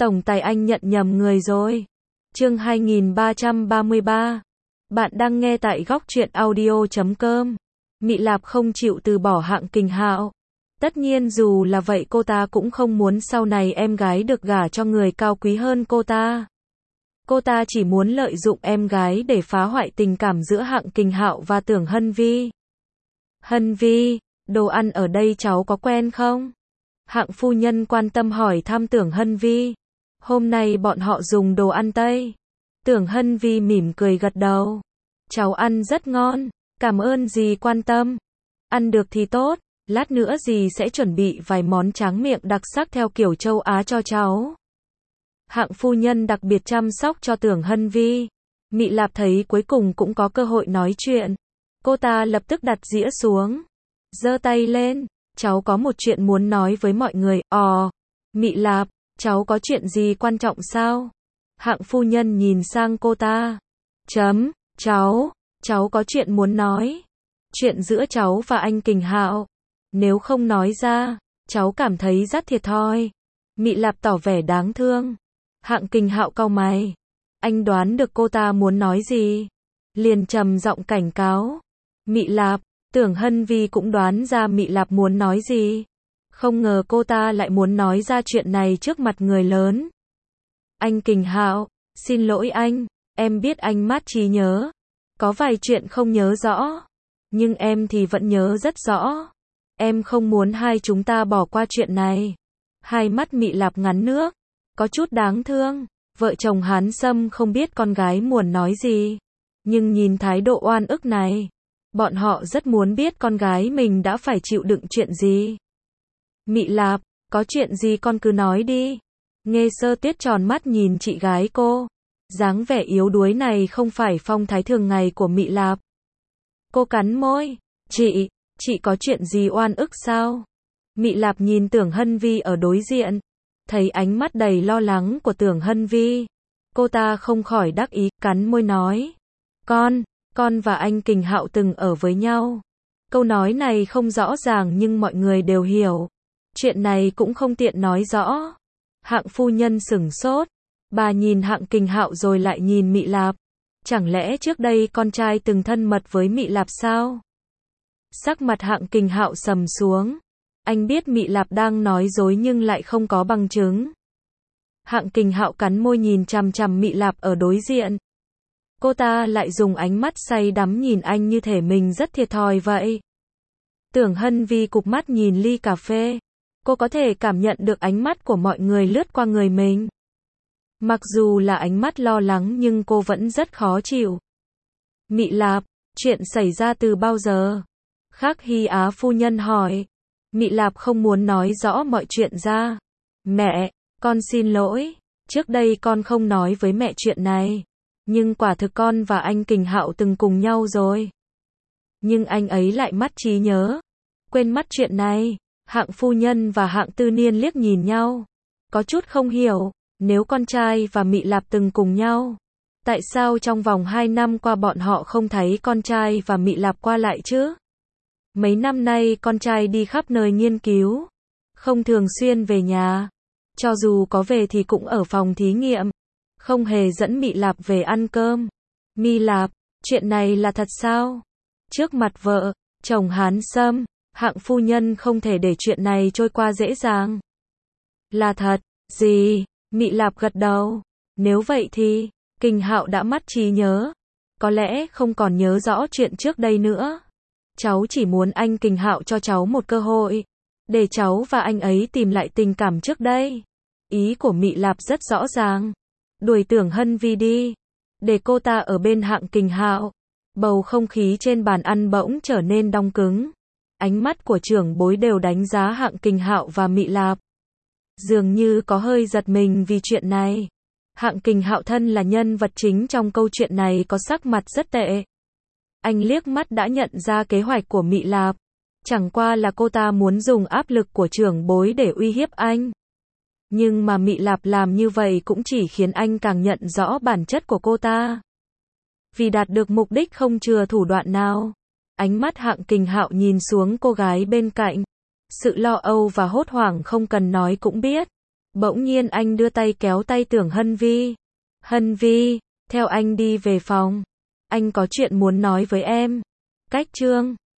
Tổng tài anh nhận nhầm người rồi. Chương 2333. Bạn đang nghe tại góc truyện audio.com. Mị Lạp không chịu từ bỏ Hạng Kình Hạo. Tất nhiên dù là vậy cô ta cũng không muốn sau này em gái được gả cho người cao quý hơn cô ta. Cô ta chỉ muốn lợi dụng em gái để phá hoại tình cảm giữa Hạng Kình Hạo và Tưởng Hân Vi. Hân Vi, đồ ăn ở đây cháu có quen không? Hạng phu nhân quan tâm hỏi thăm Tưởng Hân Vi. Hôm nay bọn họ dùng đồ ăn Tây. Tưởng Hân Vi mỉm cười gật đầu. Cháu ăn rất ngon, cảm ơn dì quan tâm. Ăn được thì tốt, lát nữa dì sẽ chuẩn bị vài món tráng miệng đặc sắc theo kiểu châu Á cho cháu. Hạng phu nhân đặc biệt chăm sóc cho Tưởng Hân Vi. Mị Lạp thấy cuối cùng cũng có cơ hội nói chuyện. Cô ta lập tức đặt dĩa xuống, giơ tay lên. Cháu có một chuyện muốn nói với mọi người. Mị Lạp, cháu có chuyện gì quan trọng sao? Hạng phu nhân nhìn sang cô ta. Cháu có chuyện muốn nói. Chuyện giữa cháu và anh Kình Hạo. Nếu không nói ra, cháu cảm thấy rất thiệt thòi. Mị Lạp tỏ vẻ đáng thương. Hạng Kình Hạo cau mày. Anh đoán được cô ta muốn nói gì, liền trầm giọng cảnh cáo. Mị Lạp. Tưởng Hân Vi cũng đoán ra Mị Lạp muốn nói gì. Không ngờ cô ta lại muốn nói ra chuyện này trước mặt người lớn. Anh Kình Hạo, xin lỗi anh, em biết anh mất trí nhớ. Có vài chuyện không nhớ rõ, nhưng em thì vẫn nhớ rất rõ. Em không muốn hai chúng ta bỏ qua chuyện này. Hai mắt Mị Lạp ngắn nước, có chút đáng thương. Vợ chồng Hán Sâm không biết con gái muốn nói gì, nhưng nhìn thái độ oan ức này, bọn họ rất muốn biết con gái mình đã phải chịu đựng chuyện gì. Mị Lạp, có chuyện gì con cứ nói đi. Nghe Sơ Tuyết tròn mắt nhìn chị gái cô. Dáng vẻ yếu đuối này không phải phong thái thường ngày của Mị Lạp. Cô cắn môi. Chị có chuyện gì oan ức sao? Mị Lạp nhìn Tưởng Hân Vi ở đối diện. Thấy ánh mắt đầy lo lắng của Tưởng Hân Vi, cô ta không khỏi đắc ý, cắn môi nói. Con và anh Kình Hạo từng ở với nhau. Câu nói này không rõ ràng nhưng mọi người đều hiểu. Chuyện này cũng không tiện nói rõ. Hạng phu nhân sửng sốt. Bà nhìn Hạng Kình Hạo rồi lại nhìn Mị Lạp. Chẳng lẽ trước đây con trai từng thân mật với Mị Lạp sao? Sắc mặt Hạng Kình Hạo sầm xuống. Anh biết Mị Lạp đang nói dối nhưng lại không có bằng chứng. Hạng Kình Hạo cắn môi nhìn chằm chằm Mị Lạp ở đối diện. Cô ta lại dùng ánh mắt say đắm nhìn anh như thể mình rất thiệt thòi vậy. Tưởng Hân Vi cụp mắt nhìn ly cà phê. Cô có thể cảm nhận được ánh mắt của mọi người lướt qua người mình. Mặc dù là ánh mắt lo lắng nhưng cô vẫn rất khó chịu. Mị Lạp, chuyện xảy ra từ bao giờ? Khắc Hy Á phu nhân hỏi. Mị Lạp không muốn nói rõ mọi chuyện ra. Mẹ, con xin lỗi. Trước đây con không nói với mẹ chuyện này. Nhưng quả thực con và anh Kình Hạo từng cùng nhau rồi. Nhưng anh ấy lại mất trí nhớ. Quên mất chuyện này. Hạng phu nhân và Hạng Tư Niên liếc nhìn nhau. Có chút không hiểu. Nếu con trai và Mị Lạp từng cùng nhau, tại sao trong vòng 2 năm qua bọn họ không thấy con trai và Mị Lạp qua lại chứ? Mấy năm nay con trai đi khắp nơi nghiên cứu, không thường xuyên về nhà. Cho dù có về thì cũng ở phòng thí nghiệm, không hề dẫn Mị Lạp về ăn cơm. Mị Lạp, chuyện này là thật sao? Trước mặt vợ, chồng Hán Sâm, Hạng phu nhân không thể để chuyện này trôi qua dễ dàng. Là thật, gì? Mị Lạp gật đầu. Nếu vậy thì, Kình Hạo đã mất trí nhớ. Có lẽ không còn nhớ rõ chuyện trước đây nữa. Cháu chỉ muốn anh Kình Hạo cho cháu một cơ hội, để cháu và anh ấy tìm lại tình cảm trước đây. Ý của Mị Lạp rất rõ ràng. Đuổi Tưởng Hân Vi đi, để cô ta ở bên Hạng Kình Hạo. Bầu không khí trên bàn ăn bỗng trở nên đông cứng. Ánh mắt của trưởng bối đều đánh giá Hạng Kình Hạo và Mị Lạp. Dường như có hơi giật mình vì chuyện này. Hạng Kình Hạo thân là nhân vật chính trong câu chuyện này có sắc mặt rất tệ. Anh liếc mắt đã nhận ra kế hoạch của Mị Lạp. Chẳng qua là cô ta muốn dùng áp lực của trưởng bối để uy hiếp anh. Nhưng mà Mị Lạp làm như vậy cũng chỉ khiến anh càng nhận rõ bản chất của cô ta. Vì đạt được mục đích không chừa thủ đoạn nào. Ánh mắt Hạng Kình Hạo nhìn xuống cô gái bên cạnh. Sự lo âu và hốt hoảng không cần nói cũng biết. Bỗng nhiên anh đưa tay kéo tay Tưởng Hân Vi. Hân Vi, theo anh đi về phòng. Anh có chuyện muốn nói với em. Cách chương